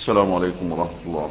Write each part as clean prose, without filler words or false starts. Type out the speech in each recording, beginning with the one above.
السلام عليكم ورحمة الله.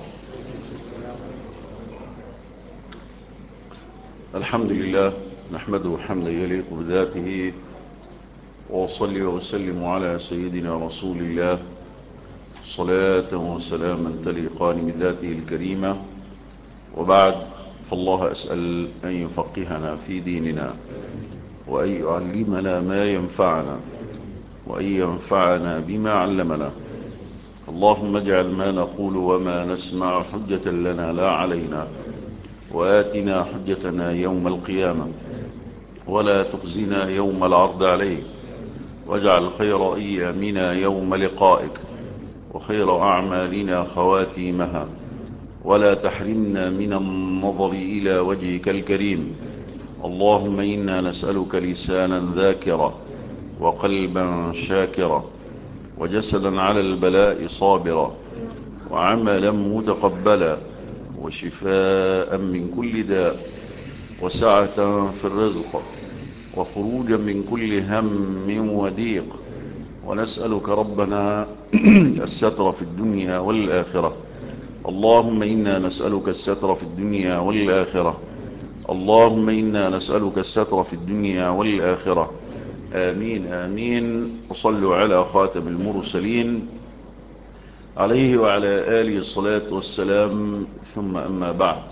الحمد لله نحمده حمدا يليق بذاته، وأصلي وأسلم على سيدنا رسول الله صلاة وسلاما تليقان بذاته الكريمة. وبعد، فالله أسأل أن يفقهنا في ديننا، وأن يعلمنا ما ينفعنا، وأن ينفعنا بما علمنا. اللهم اجعل ما نقول وما نسمع حجة لنا لا علينا، وآتنا حجتنا يوم القيامة، ولا تخزنا يوم العرض عليك، واجعل خير أيامنا يوم لقائك، وخير أعمالنا خواتيمها، ولا تحرمنا من النظر إلى وجهك الكريم. اللهم إنا نسألك لسانا ذاكرا، وقلبا شاكرا، وجسدا على البلاء صابرا، وعملا متقبلا، وشفاء من كل داء، وسعة في الرزق، وخروجا من كل هم وضيق. ونسألك ربنا الستر في الدنيا والآخرة. اللهم إنا نسألك الستر في الدنيا والآخرة. اللهم إنا نسألك الستر في الدنيا والآخرة. آمين آمين. وصلوا على خاتم المرسلين عليه وعلى آله الصلاة والسلام. ثم أما بعد،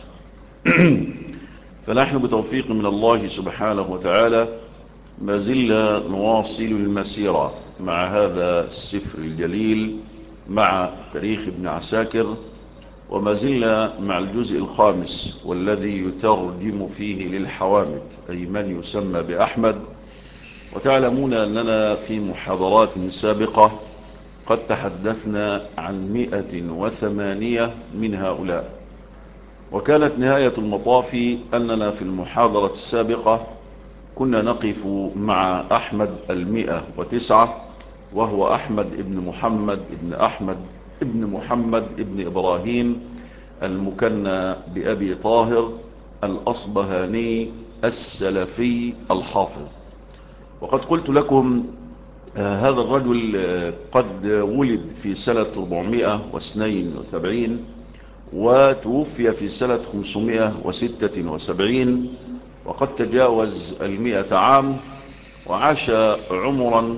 فنحن بتوفيق من الله سبحانه وتعالى ما زلنا نواصل المسيرة مع هذا السفر الجليل، مع تاريخ ابن عساكر، وما زلنا مع الجزء الخامس والذي يترجم فيه للحوامد، أي من يسمى بأحمد. وتعلمون أننا في محاضرات سابقة قد تحدثنا عن 108 من هؤلاء، وكانت نهاية المطاف أننا في المحاضرة السابقة كنا نقف مع أحمد 109، وهو أحمد ابن محمد ابن أحمد ابن محمد ابن إبراهيم المكنى بأبي طاهر الأصبهاني السلفي الحافظ. وقد قلت لكم هذا الرجل قد ولد في سنة 472 وتوفي في سنة 576، وقد تجاوز 100 عام، وعاش عمرا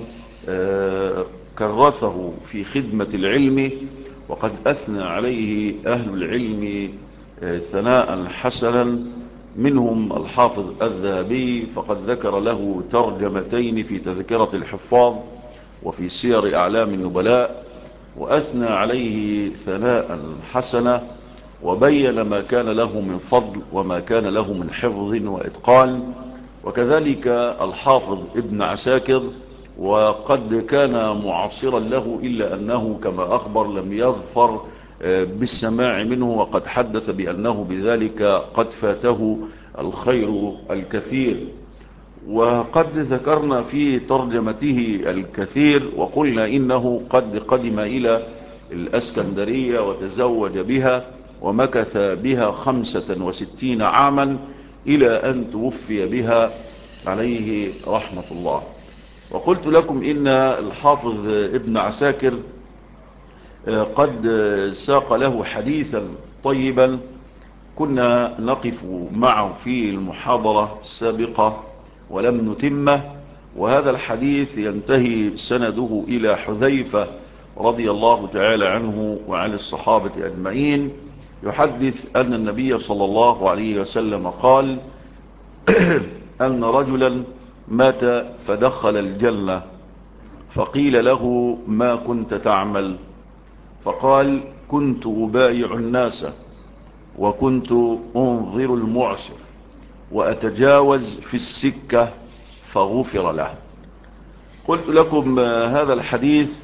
كرثه في خدمة العلم، وقد أثنى عليه أهل العلم ثناء حسنا، منهم الحافظ الذهبي فقد ذكر له ترجمتين في تذكرة الحفاظ وفي سير أعلام النبلاء، وأثنى عليه ثناء حسنا، وبين ما كان له من فضل وما كان له من حفظ وإتقان. وكذلك الحافظ ابن عساكر، وقد كان معاصرا له، إلا أنه كما أخبر لم يظفر بالسماع منه، وقد حدث بأنه بذلك قد فاته الخير الكثير. وقد ذكرنا في ترجمته الكثير، وقلنا إنه قد قدم إلى الأسكندرية وتزوج بها ومكث بها 65 عاما إلى أن توفي بها عليه رحمة الله. وقلت لكم إن الحافظ ابن عساكر قد ساق له حديثا طيبا كنا نقف معه في المحاضرة السابقة ولم نتمه، وهذا الحديث ينتهي سنده إلى حذيفة رضي الله تعالى عنه وعن الصحابة أجمعين، يحدث أن النبي صلى الله عليه وسلم قال أن رجلا مات فدخل الجنة، فقيل له ما كنت تعمل؟ فقال كنت أبايع الناس، وكنت أنظر المعسر، وأتجاوز في السكة، فغفر له. قلت لكم هذا الحديث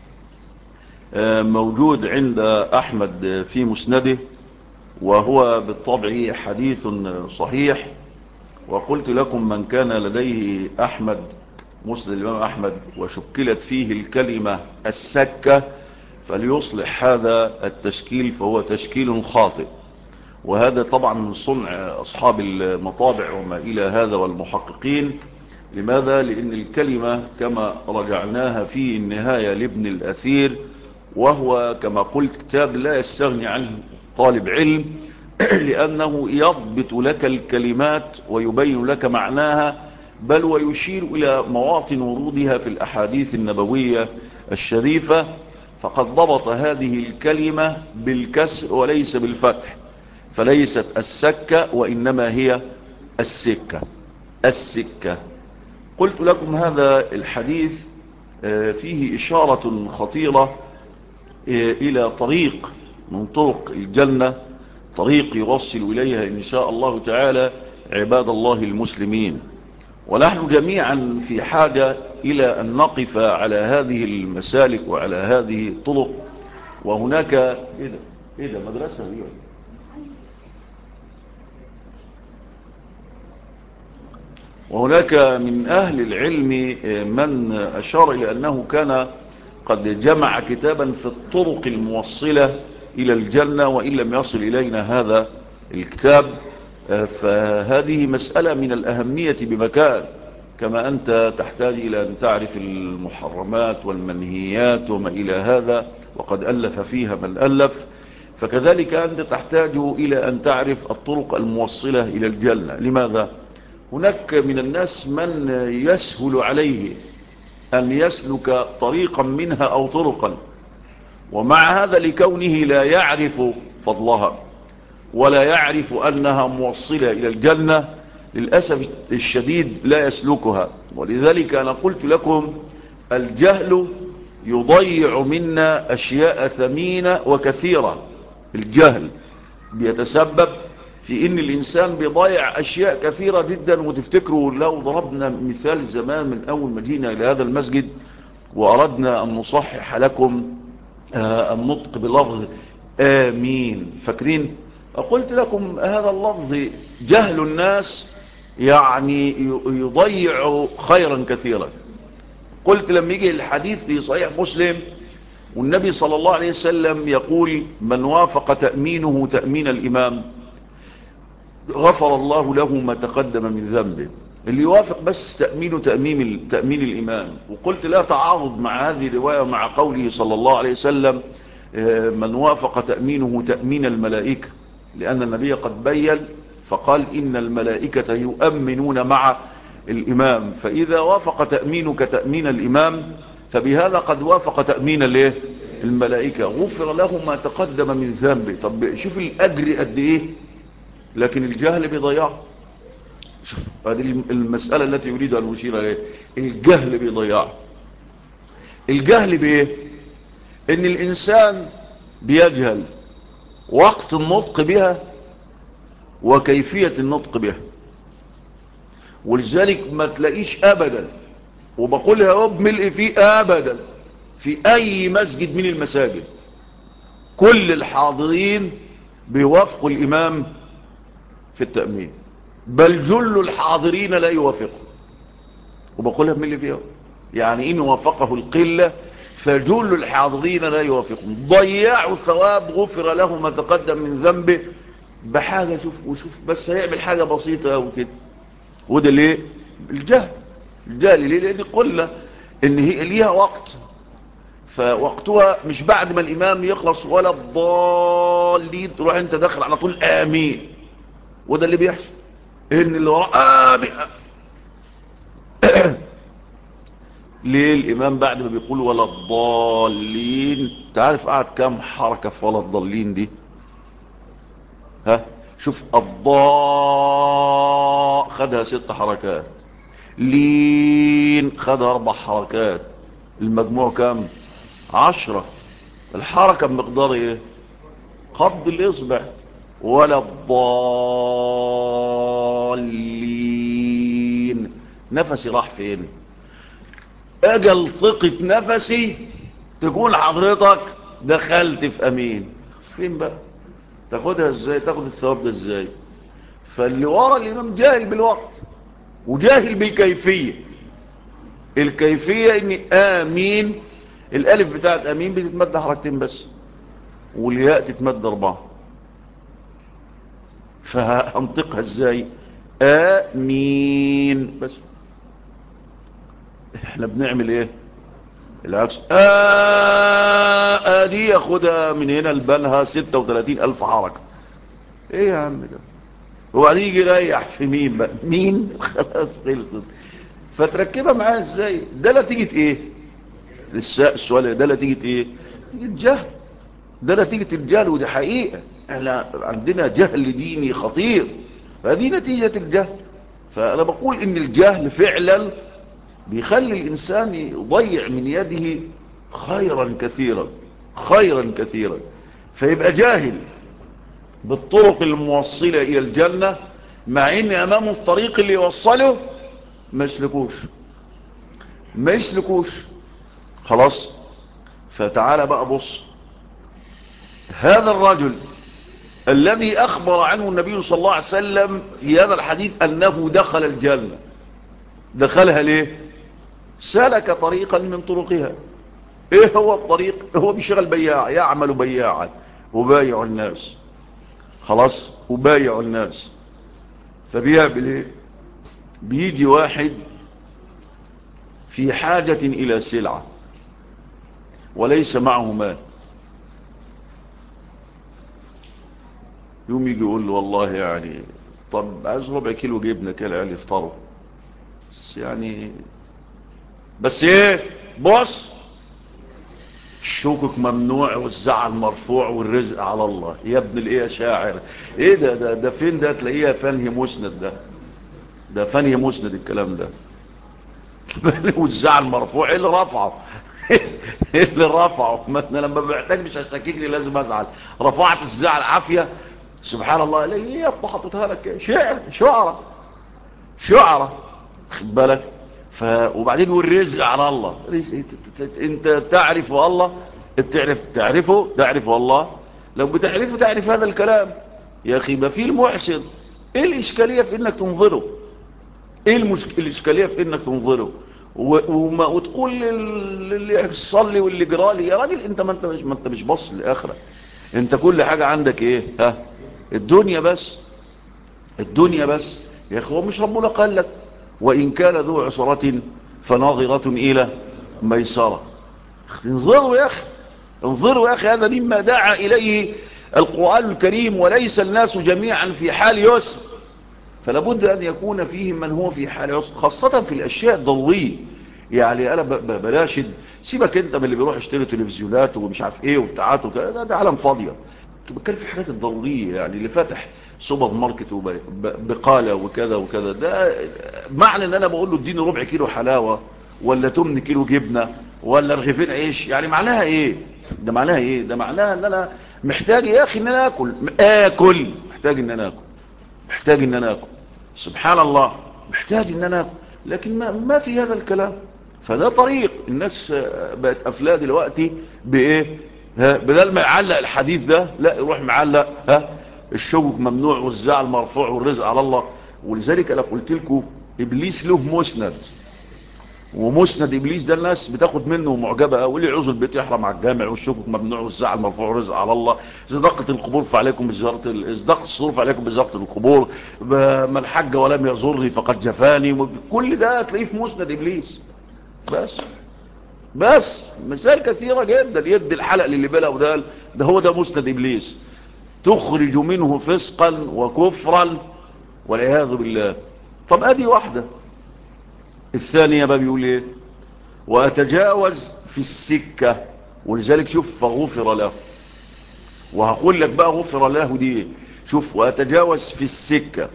موجود عند أحمد في مسنده، وهو بالطبع حديث صحيح. وقلت لكم من كان لديه أحمد مسند الإمام أحمد وشكلت فيه الكلمة السكة فليصلح هذا التشكيل، فهو تشكيل خاطئ، وهذا طبعا من صنع أصحاب المطابع وما إلى هذا والمحققين. لماذا؟ لأن الكلمة كما رجعناها في النهاية لابن الأثير وهو كما قلت كتاب لا يستغني عنه طالب علم لأنه يضبط لك الكلمات ويبين لك معناها، بل ويشير إلى مواطن ورودها في الأحاديث النبوية الشريفة. فقد ضبط هذه الكلمة بالكسر وليس بالفتح، فليست السكة وإنما هي السكة. السكة. قلت لكم هذا الحديث فيه إشارة خطيرة إلى طريق من طرق الجنة، طريق يوصل إليها إن شاء الله تعالى عباد الله المسلمين. ونحن جميعا في حاجة إلى أن نقف على هذه المسالك وعلى هذه الطرق. وهناك إيه ده مدرسة دي؟ وهناك من أهل العلم من أشار إلى أنه كان قد جمع كتابا في الطرق الموصلة إلى الجنة، وإن لم يصل إلينا هذا الكتاب فهذه مسألة من الأهمية بمكان. كما أنت تحتاج إلى أن تعرف المحرمات والمنهيات وما إلى هذا، وقد ألف فيها من ألف، فكذلك أنت تحتاج إلى أن تعرف الطرق الموصلة إلى الجنة. لماذا؟ هناك من الناس من يسهل عليه أن يسلك طريقا منها أو طرقا، ومع هذا لكونه لا يعرف فضلها ولا يعرف أنها موصلة إلى الجنة للأسف الشديد لا يسلكها. ولذلك أنا قلت لكم الجهل يضيع منا أشياء ثمينة وكثيرة. الجهل بيتسبب في ان الانسان بيضيع اشياء كثيرة جدا. وتفتكروا لو ضربنا مثال زمان من اول ما جينا الى هذا المسجد واردنا ان نصحح لكم النطق بلفظ امين، فاكرين؟ قلت لكم هذا اللفظ جهل الناس يعني يضيع خيرا كثيرا. قلت لما يجي الحديث في صحيح مسلم والنبي صلى الله عليه وسلم يقول من وافق تأمينه تأمين الإمام غفر الله له ما تقدم من ذنبه. اللي يوافق بس تأمينه تأمين الإمام. وقلت لا تعارض مع هذه الرواية مع قوله صلى الله عليه وسلم من وافق تأمينه تأمين الملائكة، لأن النبي قد بين فقال إن الملائكة يؤمنون مع الإمام، فإذا وافق تأمينك تأمين الإمام فبهذا قد وافق تأمين الملائكة غفر له ما تقدم من ذنبه. طب شوف الأجر قد إيه، لكن الجهل بيضيعه. شوف هذه المسألة التي يريد أن أشير إليها، الجهل بيضيعه. الجهل بإيه؟ إن الإنسان بيجهل وقت النطق بها وكيفية النطق بها. ولذلك ما تلاقيش أبدا، وبقولها بملء فيه أبدا، في أي مسجد من المساجد كل الحاضرين بيوافقوا الإمام في التأمين، بل جل الحاضرين لا يوافقه. وبقولها من اللي فيها يعني إن وافقه القلة فجل الحاضرين لا يوافقه. ضيعوا ثواب غفر له ما تقدم من ذنبه بحاجة. شوف بس هيعمل حاجة بسيطة أو كده. وده ليه؟ الجهل ليه؟ لأن قلنا إن هي ليها وقت، فوقتها مش بعد ما الإمام يخلص ولا الضالين تروح أنت داخل على طول آمين. وده اللي بيحصل، ان اللي وراء آمين ليه الامام بعد ما بيقول ولا الضالين تعرف قعد كام حركة في ولا الضالين دي؟ ها شوف الضاء خدها 6 حركات، لين خدها 4 حركات، المجموع كام؟ 10. الحركة بمقدار ايه؟ قبض الاصبع. ولا الضالين نفسي راح فين؟ اجل طاقة نفسي تكون حضرتك دخلت في امين. فين بقى تاخدها ازاي؟ تاخد الثواب ده ازاي؟ فاللي ورا الامام جاهل بالوقت وجاهل بالكيفية. الكيفية ان امين الالف بتاعت امين بتتمد حركتين بس، والياء تتمد 4. فهنطقها ازاي؟ امين بس. احنا بنعمل ايه؟ العكس دي ياخدها من هنا لبالها 36,000 حركة. ايه يا عم ده؟ وبعدين يجي يريح في مين بقى؟ مين؟ خلاص خلصت. فتركبها معاه ازاي؟ ده نتيجة ايه؟ السؤال ده نتيجة ايه؟ نتيجة جهل. ده نتيجة الجهل، ودي حقيقة. احنا عندنا جهل ديني خطير، فهذه نتيجة الجهل. فانا بقول ان الجهل فعلا بيخلي الانسان يضيع من يده خيرا كثيرا، خيرا كثيرا. فيبقى جاهل بالطرق الموصلة الى الجنة، مع ان امامه الطريق اللي يوصله ما يسلكوش. خلاص. فتعال بقى بص، هذا الرجل الذي أخبر عنه النبي صلى الله عليه وسلم في هذا الحديث أنه دخل الجنة، دخلها ليه؟ سلك طريقا من طرقها. ايه هو الطريق؟ هو بيشغل بياع، يعمل بياعا وبايع الناس. خلاص، وبايع الناس. فبيعمل ايه؟ بيجي واحد في حاجة إلى سلعة وليس معه مال، يوم يجي يقول له والله يعني طب عايز ربع كيلو جبنه كده يعني يفطروا، بس يعني بس ايه، بص، الشوكك ممنوع والزعل مرفوع والرزق على الله. يا ابن الايه يا شاعر؟ ايه ده فين ده؟ تلاقيها فني مسند. ده فني مسند الكلام ده. والزعل مرفوع، ايه اللي رفعه؟ ايه اللي رفعه؟ ما انا لما بحتاج مش هشتكيني لازم ازعل. رفعت الزعل عافيه. سبحان الله. ليه حطيتها لك شعر؟ شعرة خد بالك. وبعدين والرزق على الله. انت تعرف الله، تعرفه الله. لو بتعرفه تعرف هذا الكلام. يا اخي ما في المحسن، ايه الاشكالية في انك تنظره؟ ايه الاشكالية في انك تنظره وتقول اللي يصلي واللي جرالي؟ يا راجل انت ما انت مش باص للاخره. انت كل حاجة عندك ايه؟ الدنيا بس. الدنيا بس. يا اخي هو مش ربنا قال لك وإن كان ذو عسرة فناظرة إلى ميسرة؟ انظروا يا أخي، انظروا يا أخي. هذا مما دعا إليه القرآن الكريم. وليس الناس جميعا في حال يسر، فلابد أن يكون فيهم من هو في حال يسر، خاصة في الأشياء الضرورية. يعني أنا بلاشد، سيبك أنت من اللي بيروح يشتري تلفزيونات ومش عارف إيه وبتاعات وكذا، ده عالم فاضية. بتكلم في الحاجات الضرورية، يعني اللي فاتح سوبر ماركت وبقالة وكذا وكذا، ده معنى ان انا بقول له اديني ربع كيلو حلاوة ولا 8 كيلو جبنة ولا رغيفين عيش، يعني معناها ايه؟ ده معناها ايه؟ ده معناها ان انا محتاج يا اخي ان انا اكل، محتاج ان انا اكل. سبحان الله، محتاج ان انا اكل. لكن ما في هذا الكلام. فده طريق الناس بقت افلاه دلوقتي بايه؟ بدل ما يعلق الحديث ده، لا يروح معلق الشوك ممنوع والزعل مرفوع والرزق على الله. ولذلك انا قلت لكم ابليس له مسند، ومسند ابليس ده الناس بتاخد منه معجبه، واللي يعوز البيت يحرم على الجامع، والشوك ممنوع والزعل مرفوع والرزق على الله. ازدقت القبور فعليكم بزياره، ازدقت الصدور فعليكم بزياره القبور، ما الحج ولم يزورني فقد جفاني. كل ده تلاقيه في مسند ابليس. بس مثال كثيرة جدا. يد الحلق اللي بلا ودال، ده هو ده مسند إبليس. تخرج منه فسقا وكفرا والعياذ بالله. طب ادي واحدة. الثانية بقى بيقول ايه؟ وأتجاوز في السكة. ولذلك شوف فغفر له. وهقول لك بقى غفر له دي ايه. شوف وأتجاوز في السكة.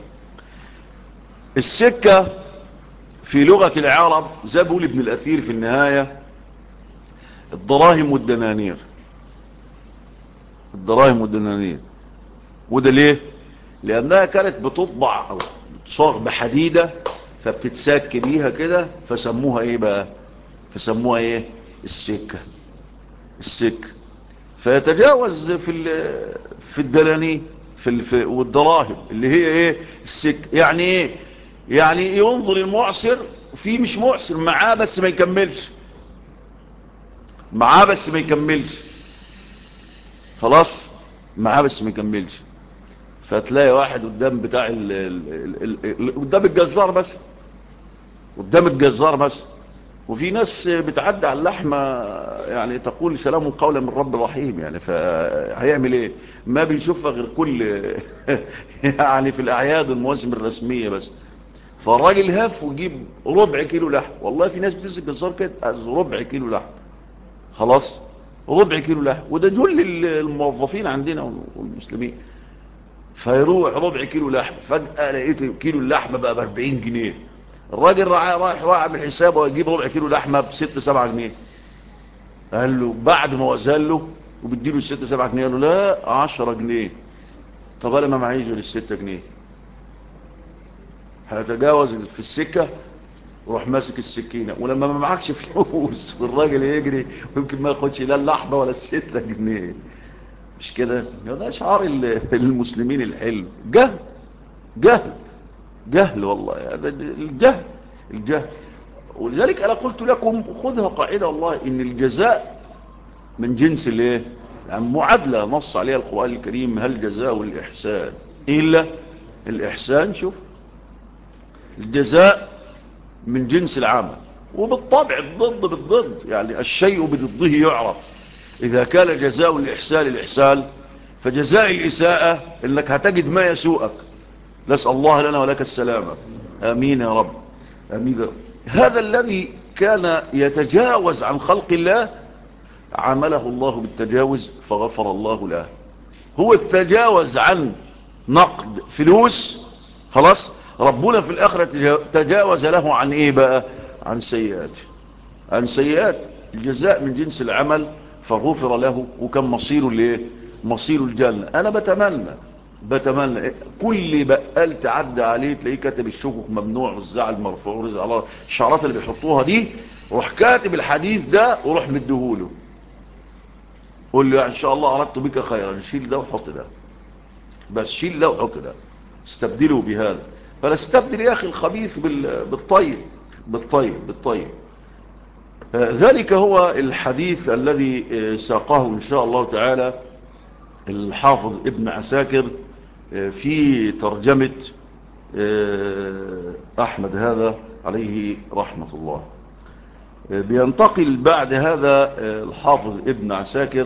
السكة في لغة العرب زي بيقول ابن الأثير في النهاية الدراهم والدنانير. الدراهم والدنانير. وده ليه؟ لأنها كانت بتطبع أو تصاغ بحديدة، فبتتساك بيها كده، فسموها ايه بقى؟ فسموها ايه؟ السكة. فيتجاوز في الدنانير والدراهم اللي هي ايه؟ السكة. يعني ايه؟ يعني ينظر المعسر في مش معسر معاه بس ما يكملش، خلاص، معاه بس ما يكملش. فتلاقي واحد قدام بتاع قدام الجزار بس، وفي ناس بتعدي على اللحمة يعني تقول سلام قولا من رب رحيم، يعني فهيعمل ايه؟ ما بنشوفها غير كل يعني في الاعياد والمواسم الرسمية بس. فالراجل هاف ويجيب ربع كيلو لحم. والله في ناس بتمسك جزار كده ربع كيلو لحم، خلاص ربع كيلو لحم، وده جل الموظفين عندنا والمسلمين. فيروح ربع كيلو لحم، فجأة لقيت كيلو اللحمة بقى ب40 جنيه. الراجل رايح عامل حسابه ويجيب ربع كيلو لحمة ب6-7 جنيه. قال له بعد ما وزن له وبيديله 6-7 جنيه، قال له لا 10 جنيه. طب انا ما معيش غير ال6 جنيه. هيتجاوز في السكة وروح ماسك السكينة، ولما ما معكش فلوس والراجل يجري ويمكن ما ياخدش لا اللحمة ولا ال6 جنيه. مش كده؟ ده شعار المسلمين الحلو. جهل جهل جهل، والله هذا الجهل الجهل. ولذلك انا قلت لكم خذها قاعدة والله، ان الجزاء من جنس الايه، يعني معادلة نص عليها القرآن الكريم: هل جزاء الإحسان إلا الإحسان. شوف، الجزاء من جنس العمل، وبالطبع الضد بالضد، يعني الشيء بضده يعرف. إذا كان جزاء الإحسان الإحسان، فجزاء الإساءة إنك هتجد ما يسوءك. نسأل الله لنا ولك السلامة. آمين يا رب، آمين يا رب. هذا الذي كان يتجاوز عن خلق الله عمله الله بالتجاوز فغفر الله له. هو التجاوز عن نقد فلوس، خلاص ربنا في الآخرة تجاوز له عن ايه بقى؟ عن سيئات. عن سيئات. الجزاء من جنس العمل فغفر له، وكان مصيره ليه؟ مصيره الجنة. انا بتمنى كل بقال تعدى عليه تلاقيه كاتب الشكوك ممنوع والزعل مرفوع ورزق على الشعارات اللي بيحطوها دي، روح كاتب الحديث ده وروح مديهوله، قول له ان شاء الله اردت بك خيرا، شيل ده وحط ده، بس شيل ده وحط ده، استبدلوا بهذا. فنستبدل يا اخي الخبيث بالطيب بالطيب. ذلك هو الحديث الذي ساقه ان شاء الله تعالى الحافظ ابن عساكر في ترجمة احمد هذا عليه رحمة الله. بينتقل بعد هذا الحافظ ابن عساكر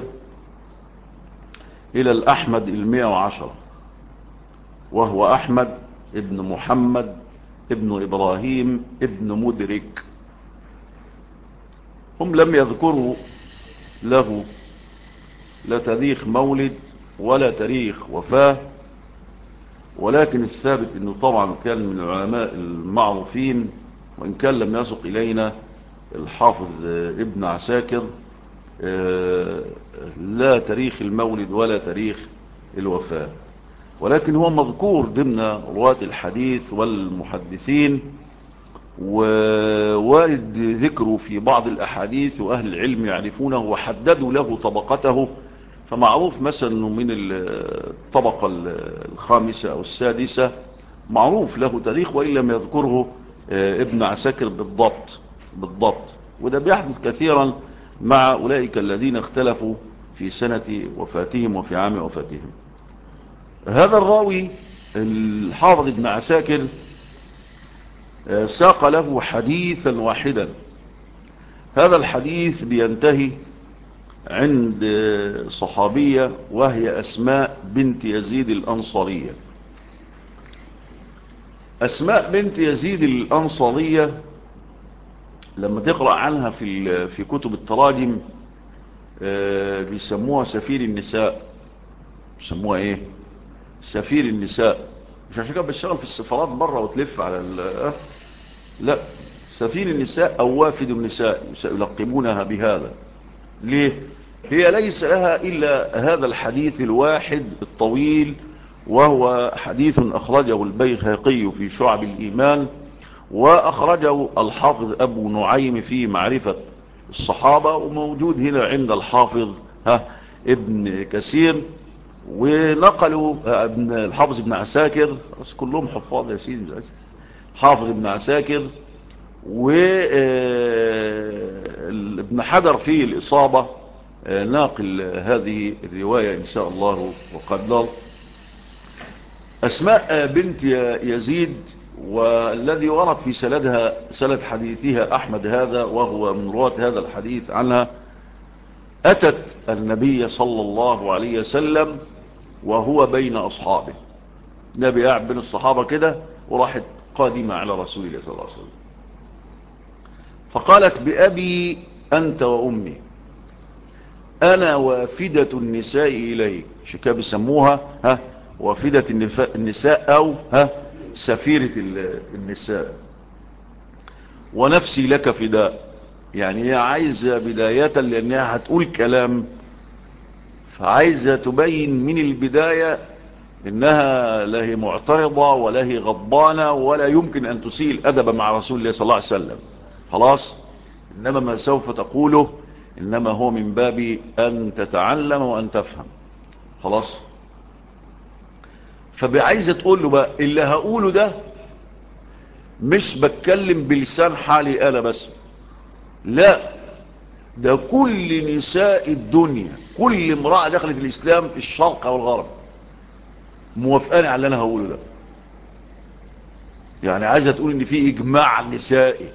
الى الاحمد 110، وهو احمد ابن محمد ابن ابراهيم ابن مدرك. هم لم يذكروا له لا تاريخ مولد ولا تاريخ وفاة، ولكن الثابت انه طبعا كان من العلماء المعروفين، وان كان لم يسق الينا الحافظ ابن عساكر لا تاريخ المولد ولا تاريخ الوفاة، ولكن هو مذكور ضمن رواة الحديث والمحدثين، ووارد ذكره في بعض الأحاديث، وأهل العلم يعرفونه وحددوا له طبقته. فمعروف مثلا أنه من الطبقة الخامسة أو السادسة، معروف له تاريخ وإن لم يذكره ابن عساكر بالضبط. وده بيحدث كثيرا مع أولئك الذين اختلفوا في سنة وفاتهم وفي عام وفاتهم. هذا الراوي الحافظ ابن عساكر ساق له حديثا واحدا. هذا الحديث بينتهي عند صحابية وهي أسماء بنت يزيد الأنصارية. أسماء بنت يزيد الأنصارية لما تقرأ عنها في كتب التراجم بيسموها سفير النساء. بيسموها ايه؟ سفير النساء. مش عشان كده بتشتغل في السفارات بره وتلف على لا، سفير النساء او وافد النساء يلقبونها بهذا. ليه؟ هي ليس لها الا هذا الحديث الواحد الطويل، وهو حديث اخرجه البيهقي في شعب الايمان، واخرجه الحافظ ابو نعيم في معرفة الصحابة، وموجود هنا عند الحافظ ابن كثير. ونقلوا الحافظ ابن عساكر، بس كلهم حفاظ يا سيدي، حافظ ابن عساكر وابن حجر في الإصابة ناقل هذه الرواية إن شاء الله وقدر. أسماء بنت يزيد والذي ورد في سند حديثها أحمد هذا، وهو من رواة هذا الحديث عنها، أتت النبي صلى الله عليه وسلم وهو بين أصحابه. النبي قاعد بين الصحابة كده، وراحت قادمة على رسول الله صلى الله عليه وسلم، فقالت: بأبي أنت وأمي، أنا وافدة النساء إليك. شكا بيسموها وافدة النساء أو سفيرة النساء، ونفسي لك فداء. يعني هي عايزة بداية، لأنها هتقول كلام، فعايزة تبين من البداية إنها لا هي معترضة ولا هي غضبانة، ولا يمكن أن تسيء الأدب مع رسول الله صلى الله عليه وسلم. خلاص، إنما ما سوف تقوله إنما هو من باب أن تتعلم وأن تفهم. خلاص، فبعايزة تقول له بقى اللي هقوله ده مش بتكلم بلسان حالي أنا بس، لا، ده كل نساء الدنيا، كل امرأة دخلت الإسلام في الشرق أو الغرب موافقاني على اللي أنا هقوله ده. يعني عايزة تقول إن في إجماع نسائي.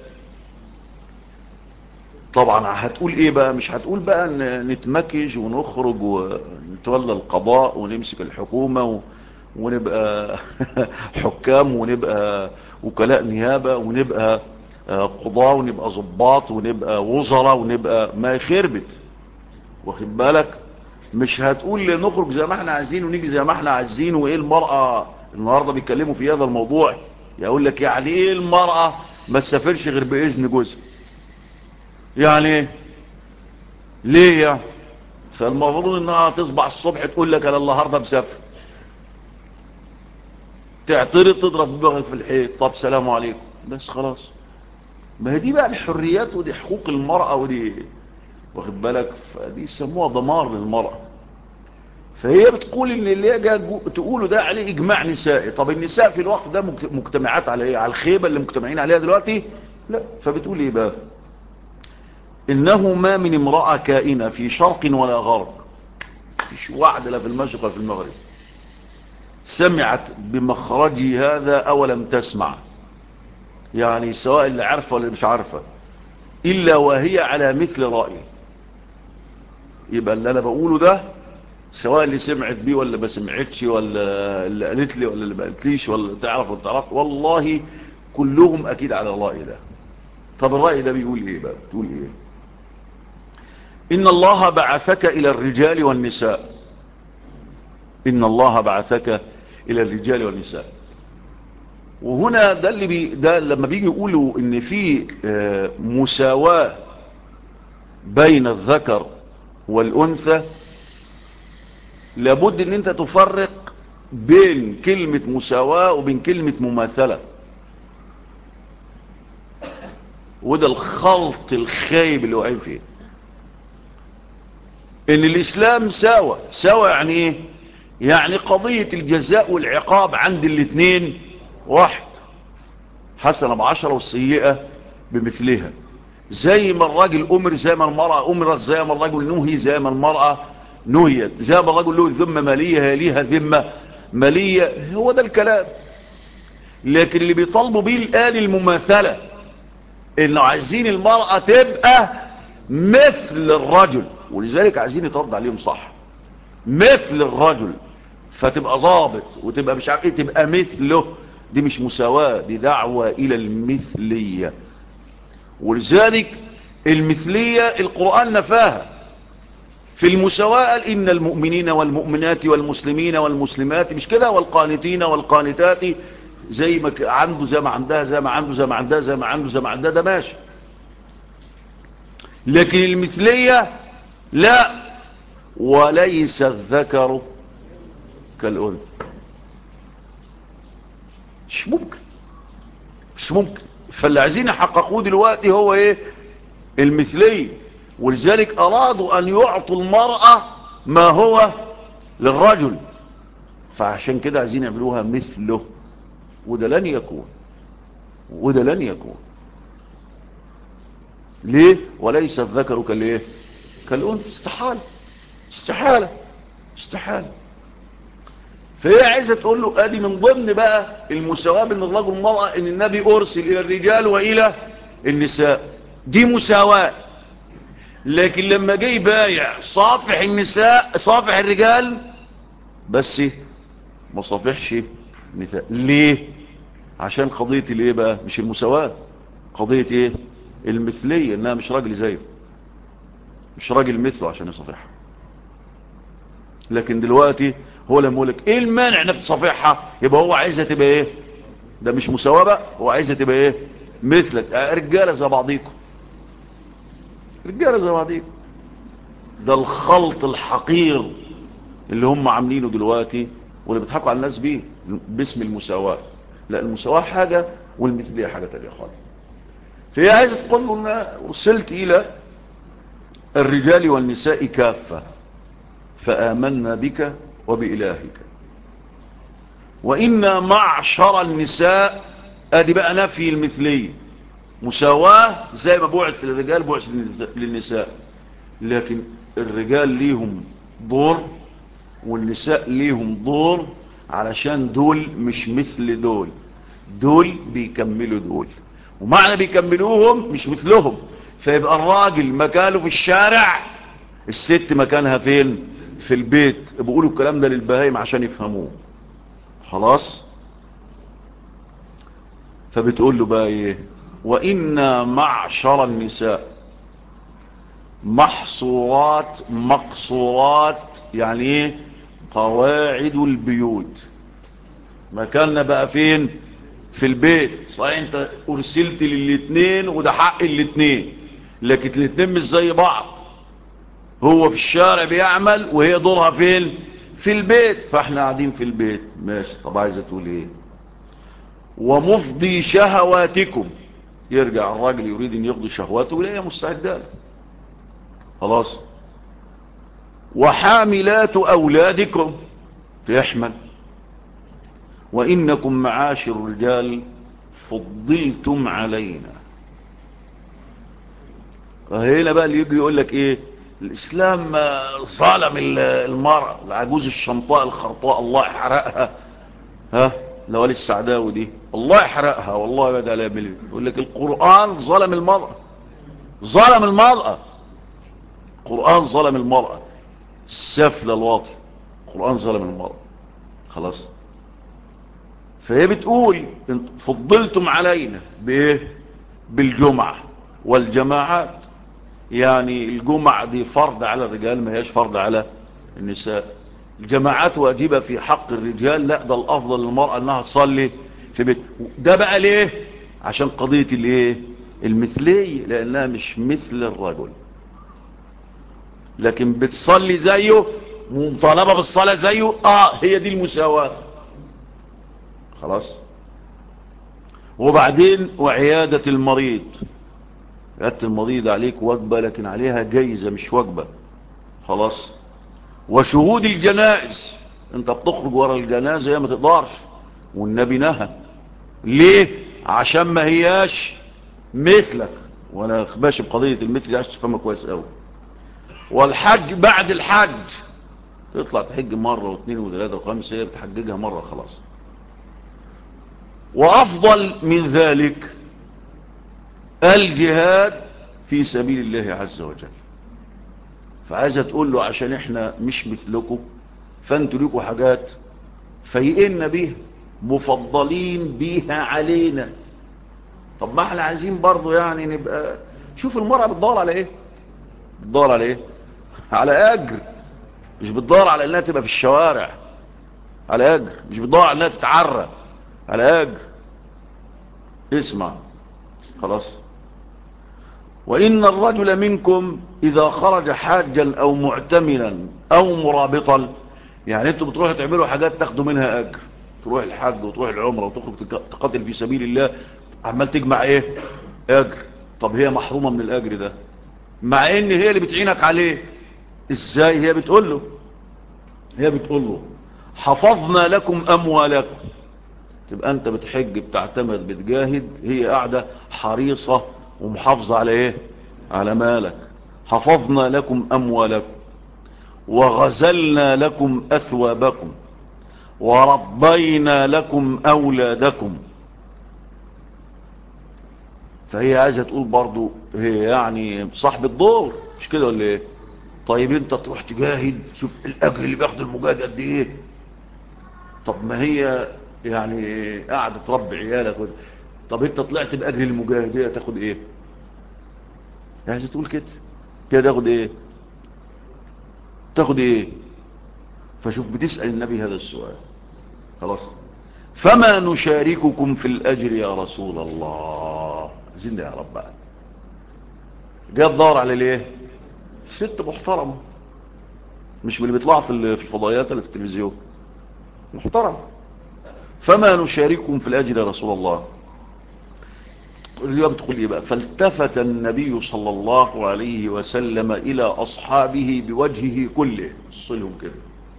طبعا هتقول إيه بقى؟ مش هتقول بقى نتمكج ونخرج ونتولى القضاء ونمسك الحكومة ونبقى حكام، ونبقى وكلاء نيابة، ونبقى قضاء، ونبقى ضباط، ونبقى وزراء، ونبقى ما يخربت. واخد بالك؟ مش هتقول نخرج زي ما احنا عايزين ونيجي زي ما احنا عايزين. وايه المرأة النهاردة بيتكلموا في هذا الموضوع، يقول لك يعني ايه المرأة ما تسافرش غير بإذن جوزها؟ يعني ايه؟ ليه يعني؟ فالمفروض انها تصبح الصبح تقول لك انا النهارده مسافر، تعترض تضرب دماغك في الحيط، طب سلام عليكم، بس خلاص. ما هي دي بقى الحريات، ودي حقوق المرأة، ودي واخد بالك، فدي يسموها دمار للمرأة. فهي بتقول ان اللي تقوله ده عليه اجماع نسائي. طب النساء في الوقت ده مجتمعات على ايه؟ على الخيبة اللي مجتمعين عليها دلوقتي؟ لا. فبتقول ايه بقى؟ انه ما من امرأة كائنة في شرق ولا غرب، مش واحدة لا في المشرق ولا في المغرب، سمعت بمخرجي هذا او لم تسمع، يعني سواء اللي عارفة ولا مش عارفة، الا وهي على مثل رأيي. يبقى اللي انا بقوله ده سواء اللي سمعت بيه ولا ما سمعتش، ولا اللي قالت لي ولا اللي ما قالتليش، ولا تعرف ولا تعرف، والله كلهم اكيد على الرأي ده. طب الرأي ده بيقول ايه بقى؟ بتقول ايه؟ ان الله بعثك الى الرجال والنساء. ان الله بعثك الى الرجال والنساء. وهنا ده ده لما بيجي يقولوا ان في مساواة بين الذكر والانثى، لابد ان انت تفرق بين كلمة مساواة وبين كلمة مماثلة. وده الخلط الخايب اللي واقعين فيه. ان الاسلام ساوى يعني ايه؟ يعني قضية الجزاء والعقاب عند الاثنين واحد، حسنة بعشرة والسيئة بمثلها. زي ما الراجل امر زي ما المرأة امرت، زي ما الرجل نهي زي ما المرأة نهيت، زي ما الرجل له ذمة مالية هي ليها ذمة مالية. هو ده الكلام. لكن اللي بيطالبوا بيه الآن المماثلة، انه عايزين المرأة تبقى مثل الرجل، ولذلك عايزين يترد عليهم صح، مثل الرجل، فتبقى ضابط وتبقى مش عارف ايه، تبقى مثله. دي مش مساواة، دي دعوة الى المثلية. ولذلك المثلية القرآن نفاها. في المساواة قال إن المؤمنين والمؤمنات والمسلمين والمسلمات، مش كده، والقانتين والقانتات، زي ما عنده زي ما عندها، زي ما عنده زي ما عندها، زي ما عنده زي ما عندها، ده ماشي. لكن المثلية لا، وليس الذكر كالأنثى. مش ممكن، مش ممكن. فاللي عايزين يحققوه دلوقتي هو ايه؟ المثلية. ولذلك ارادوا ان يعطوا المرأة ما هو للرجل، فعشان كده عايزين يعملوها مثله. وده لن يكون، وده لن يكون. ليه؟ وليس الذكر كالايه؟ كالأنثى. استحالة، استحالة، استحالة. فهي عايزة تقول له ادي من ضمن بقى المساواة بين الرجل والمرأة ان النبي ارسل الى الرجال والى النساء، دي مساواة. لكن لما جاي بايع صافح النساء صافح الرجال بس ما صافحش نساء، ليه؟ عشان قضية الايه بقى؟ مش المساواة، قضية ايه؟ المثلية، انها مش راجل زيه، مش راجل مثله عشان يصافحها. لكن دلوقتي هو لما يقولك ايه المانع انك تصافحها، يبقى هو عايزها تبقى ايه؟ ده مش مساواة بقى، هو عايزها تبقى ايه؟ مثلك، رجالة زي بعضيكم، رجالة زي بعضيكم. ده الخلط الحقير اللي هم عاملينه دلوقتي واللي بيضحكوا على الناس بيه باسم المساواة. لا، المساواة حاجة والمثلية حاجة تانية خالص. فهي عايزة تقول له ان وصلت الى الرجال والنساء كافة فآمنا بك وبإلهك، وإنا معشر النساء، ادي بقى نفي المثلية، مساواة زي ما بعث للرجال بعث للنساء، لكن الرجال ليهم دور والنساء ليهم دور، علشان دول مش مثل دول، دول بيكملوا دول، ومعنى بيكملوهم مش مثلهم. فيبقى الراجل مكانه في الشارع، الست مكانها فين؟ في البيت. بيقولوا الكلام ده للبهايم عشان يفهموه. خلاص. فبتقول له بقى ايه؟ وإنا معشر النساء محصورات مقصورات، يعني ايه؟ قواعد البيوت. مكاننا بقى فين؟ في البيت. صحيح انت ارسلت للاتنين وده حق الاتنين، لكن الاتنين مش زي بعض. هو في الشارع بيعمل وهي دورها فين؟ في البيت. فاحنا قاعدين في البيت ماشي. طب عايزة تقول ايه؟ ومفضي شهواتكم، يرجع الراجل يريد ان يقضي شهواته ولا هي مستعدة له. خلاص. وحاملات اولادكم، تحمل. وانكم معاشر الرجال فضلتم علينا. هنا بقى اللي يجي يقول لك ايه؟ الاسلام ظلم المرأة، العجوز الشمطاء الخرطاء الله يحرقها، ها لوالي السعداوي دي الله يحرقها والله بدأ لا يعمل. يقول لك القرآن ظلم المرأة، ظلم المرأة، القرآن ظلم المرأة، السفل الواطي، القرآن ظلم المرأة. خلاص. فهي بتقول فضلتم علينا بايه؟ بالجمعة والجماعات. يعني الجمعة دي فرض على الرجال، ما هيش فرض على النساء. الجماعات واجبة في حق الرجال، لا ده الافضل للمرأة انها تصلي في بيت. ده بقى ليه؟ عشان قضية الايه؟ المثلية، لانها مش مثل الرجل، لكن بتصلي زيه ومطالبة بالصلاة زيه. هي دي المساواة. خلاص. وبعدين وعيادة المريض، عيادة المريض عليك واجبة لكن عليها جايزة مش واجبة. خلاص. وشهود الجنائز، انت بتخرج ورا الجنازة هي ما تقدرش، والنبي نهى. ليه؟ عشان ما هياش مثلك. وانا ماشي بقضية المثل عشان تفهمها كويس قوي. والحج بعد الحج، تطلع تحج مرة واثنين وثلاثة وخمسة، هي بتحججها مرة خلاص. وافضل من ذلك الجهاد في سبيل الله عز وجل. فعايزة تقول له عشان احنا مش مثلكم فانتوا لكم حاجات فايقنا بيها، مفضلين بيها علينا. طب ما احنا عايزين برضو يعني نبقى. شوف المرأة بتدور على ايه؟ بتدور على ايه؟ على اجر. مش بتدور على انها تبقى في الشوارع، على اجر. مش بتدور على انها تتعرى، على اجر. اسمع. خلاص. وإن الرجل منكم إذا خرج حاجا أو معتمرا أو مرابطا، يعني انتوا بتروحوا تعملوا حاجات تاخدوا منها أجر، تروح الحج وتروح العمرة وتخرج تقاتل في سبيل الله، عمال تجمع ايه؟ أجر. طب هي محرومة من الأجر ده مع ان هي اللي بتعينك عليه. ازاي؟ هي بتقول له حفظنا لكم أموالكم. تبقى انت بتحج بتعتمر بتجاهد، هي قاعدة حريصة ومحافظة على ايه؟ على مالك. حفظنا لكم اموالكم وغزلنا لكم اثوابكم وربينا لكم أولادكم. فهي عايزة تقول برضو هي يعني صاحب الدور، مش كده ولا ايه؟ طيب انت تروح تجاهد، شوف الاجر اللي بياخد المجاهد قد ايه. طب ما هي يعني قاعدة تربي عيالك طب انت طلعت باجر المجاهد، هي تاخد ايه؟ عايزة تقول كده، كده تاخد ايه؟ تاخد ايه؟ فشوف بتسأل النبي هذا السؤال. خلاص. فما نشارككم في الأجر يا رسول الله. زين يا رب بقى. جاء تدور على ليه؟ ست محترمة، مش من اللي بيطلعوا في الفضائيات اللي في التلفزيون، محترم. فما نشارككم في الأجر يا رسول الله. اليوم بتقول ايه بقى؟ فالتفت النبي صلى الله عليه وسلم إلى أصحابه بوجهه كله، صلهم كده،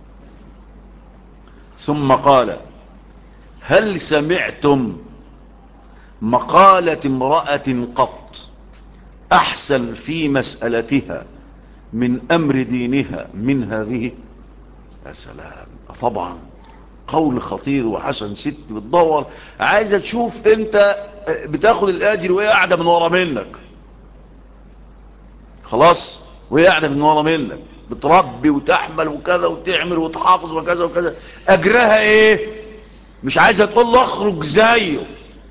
ثم قال: هل سمعتم مقالة امرأة قط أحسن في مسألتها من أمر دينها من هذه؟ يا سلام. طبعا قول خطير وحسن. ست بتدور عايزة تشوف انت بتاخد الآجر وهي قاعدة من ورا منك. خلاص، وهي قاعدة من ورا منك بتربي وتحمل وكذا وتعمل وتحافظ وكذا وكذا، أجرها ايه؟ مش عايزة تقول له اخرج زيه.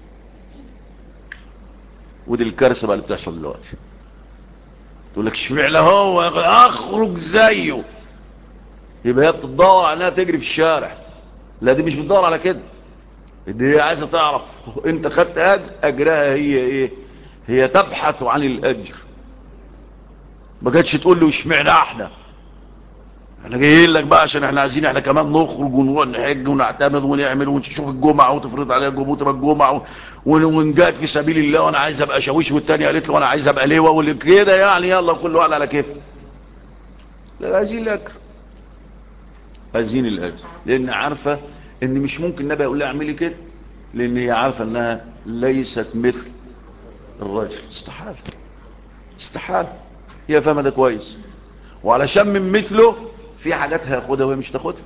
ودي الكارثة بقى اللي بتحصل دلوقتي. تقول لك اشمعنى هو اخرج زيه، يبقى هي بتدور على انها تجري في الشارع. لا، دي مش بتدور على كده، دي هي عايزه تعرف انت خدت اجرها هي ايه. هي تبحث عن الاجر، ما جاتش تقول له اشمعنى احنا جايين لك بقى عشان احنا عايزين احنا كمان نخرج ونروح نحج ونعتمد ونعمل ونشوف الجمعه وتفرض عليها تبقى الجمعه ونجاهد في سبيل الله، وانا عايز ابقى شاويش، والتانيه قالت له انا عايز ابقى لواء، واللي كده يعني يلا كل واحد على كيفه. لا، عايزين الاجر، عايزين الاجر، لان عارفه ان مش ممكن النبي يقول لها اعملي كده، لان هي عارفه انها ليست مثل الرجل. استحاله، استحاله. هي فاهمه ده كويس، وعلشان من مثله في حاجات هياخدها وهي مش تاخدها.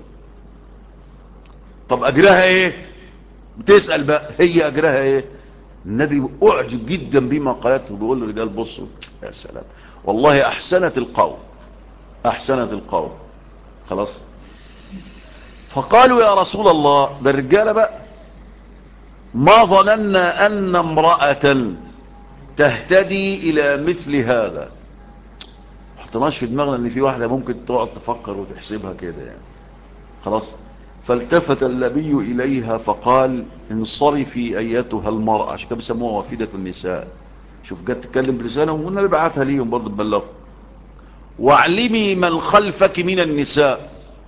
طب اجرها ايه؟ بتسال بقى هي اجرها ايه. النبي اعجب جدا بما قالته، بيقول للرجال بصوا، يا سلام والله احسنت القول، احسنت القول. خلاص. فقالوا يا رسول الله، ده الرجاله بقى، ما ظننا ان امرأة تهتدي الى مثل هذا. حطناش في دماغنا ان في واحدة ممكن تقعد تفكر وتحسبها كده يعني. خلاص. فالتفت النبي اليها فقال: انصرفي ايتها المرأة. عشان كده بيسموها وافدة النساء. شوف، جت تتكلم بلسانهم والنبي بعتها ليهم برضه تبلغ. واعلمي من خلفك من النساء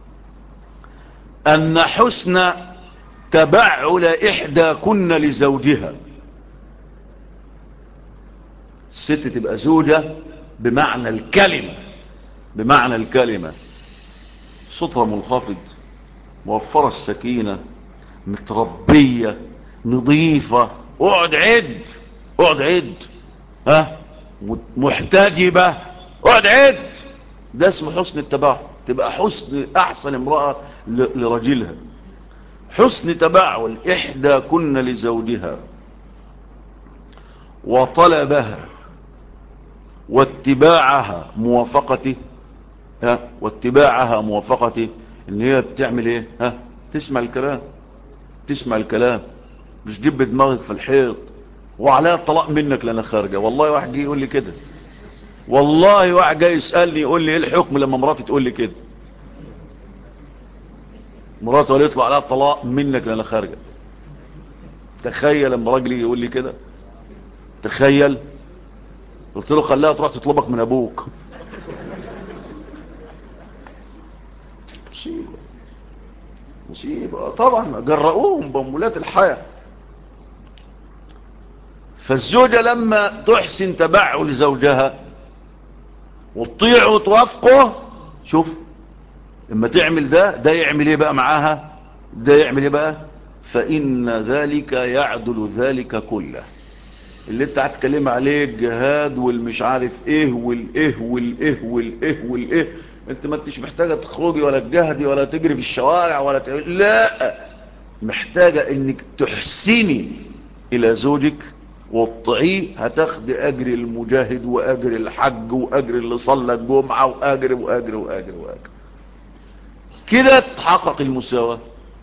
ان حسن تبعل احداكن لزوجها. الست تبقى زوجة بمعنى الكلمة، بمعنى الكلمة، صوتها منخفض، موفرة السكينة، متربية، نظيفة، اقعد عد، اقعد عد، ها، محتجبة، اقعد عد. ده اسمه حسن التباعل. تبقى حسن احسن امرأة لرجلها. حسن تباعل احدى كن لزوجها، وطلبها واتباعها موافقته. ها، واتباعها موافقته، ان هي بتعمل ايه؟ ها، تسمع الكلام، تسمع الكلام، مش جيب دماغك في الحيط وعليها الطلاق منك لأنا خارجة. والله واحد جاي يقول لي كده، والله واحد جاي يسألني يقول لي ايه الحكم لما مراتي تقول لي كده، مراتي قال يطلع عليها الطلاق منك لأنا خارجة. تخيل لما راجل يقول لي كده، تخيل. قلت له خليها تروح تطلبك من ابوك. مصيبة، مصيبة طبعا. جرؤوهم بأمولات الحياة. فالزوجة لما تحسن تبعل زوجها وتطيع وتوافقه، شوف لما تعمل ده يعمل ايه بقى معاها؟ ده يعمل ايه بقى؟ فإن ذلك يعدل ذلك كله. اللي انت هتكلم عليه الجهاد والمش عارف ايه والايه والايه والايه والايه، انت ما انتش محتاجة تخرجي ولا تجهدي ولا تجري في الشوارع ولا لا، محتاجة انك تحسني الى زوجك وتطيعيه، هتاخد اجر المجاهد واجر الحج واجر اللي صلى الجمعة واجر واجر واجر واجر. كده تتحقق المساواة،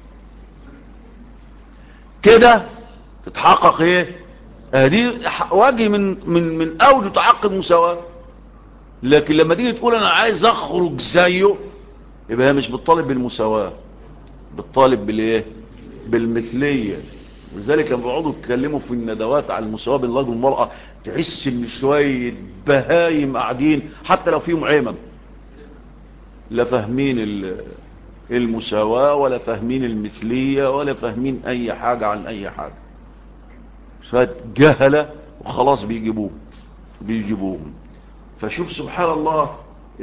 كده تتحقق ايه؟ دي وجه من اوجه تحقق المساواة. لكن لما تيجي تقول انا عايز اخرج زيه، يبقى هي مش بتطالب بالمساواة، بتطالب بالايه؟ بالمثلية. ولذلك لما بيقعدوا يتكلموا في الندوات على المساواة بين الرجل والمرأة، تحس ان شوية بهايم قاعدين حتى لو فيهم عمم، لا فاهمين المساواة ولا فاهمين المثلية ولا فاهمين اي حاجة عن اي حاجة. شوية جهلة وخلاص بيجيبوهم. فشوف سبحان الله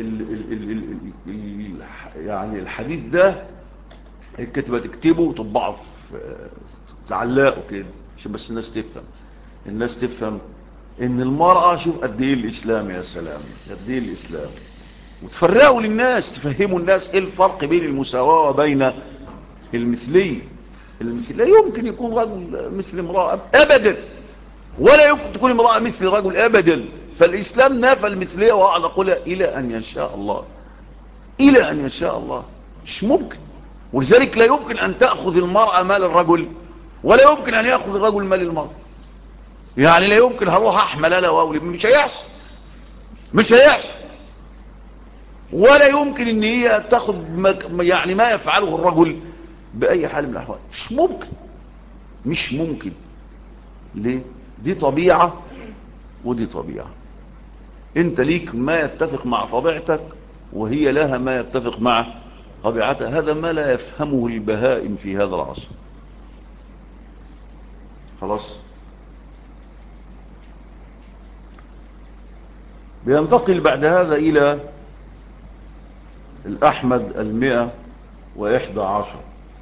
يعني الحديث ده الكتبة تكتبه وتطبعه تعلقه كده عشان بس الناس تفهم ان المرأة، شوف قد ايه الاسلام، يا سلام قد ايه الاسلام. وتفرقوا للناس، تفهموا الناس ايه الفرق بين المساواة وبين المثلية. لا يمكن يكون رجل مثل امرأة ابدا، ولا يمكن تكون امرأة مثل رجل ابدا. فالاسلام نافى المثلية، واقعد اقولها الى ان يشاء الله، الى ان يشاء الله، مش ممكن. ولذلك لا يمكن ان تأخذ المرأة مال الرجل، ولا يمكن ان يأخذ الرجل مال المرأة. يعني لا يمكن هروح احمل انا واولي، مش هيحصل، مش هيحصل. ولا يمكن ان هي تاخد يعني ما يفعله الرجل باي حال من الاحوال، مش ممكن، مش ممكن. ليه؟ دي طبيعة ودي طبيعة. انت ليك ما يتفق مع طبيعتك، وهي لها ما يتفق مع طبيعتها. هذا ما لا يفهمه البهائم في هذا العصر. خلاص. بينتقل بعد هذا إلى الأحمد 111،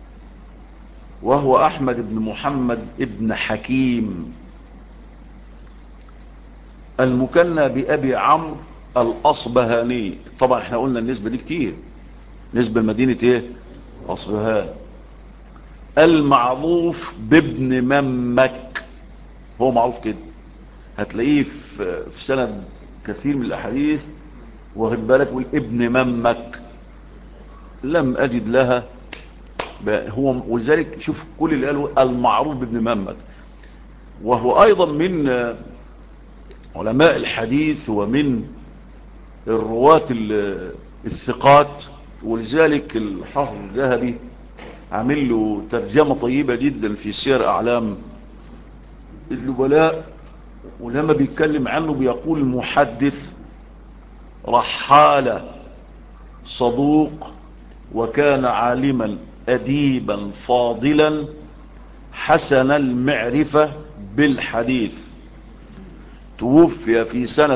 وهو أحمد بن محمد بن حكيم المكنى بأبي عمرو الأصبهاني. طبعا احنا قلنا النسبة دي كتير، نسبة لمدينة ايه؟ أصبهان. المعروف بابن ممك، هو معروف كده، هتلاقيه في سند كثير من الأحاديث واخد بالك، والابن ممك لم أجد لها هو. ولذلك شوف كل اللي قالوا المعروف بابن ممك، وهو أيضا من علماء الحديث ومن الرواة الثقات. ولذلك الحافظ الذهبي عامل له ترجمة طيبة جدا في سير أعلام النبلاء، ولما بيتكلم عنه بيقول محدث رحالة صدوق، وكان عالما أديبا فاضلا حسن المعرفة بالحديث. توفي في سنة